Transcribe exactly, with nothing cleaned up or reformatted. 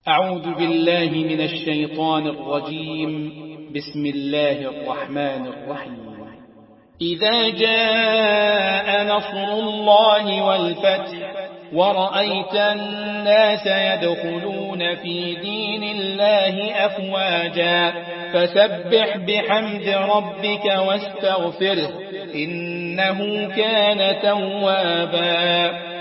أعوذ بالله من الشيطان الرجيم. بسم الله الرحمن الرحيم. إذا جاء نصر الله والفتح ورأيت الناس يدخلون في دين الله أفواجا فسبح بحمد ربك واستغفره إنه كان توابا.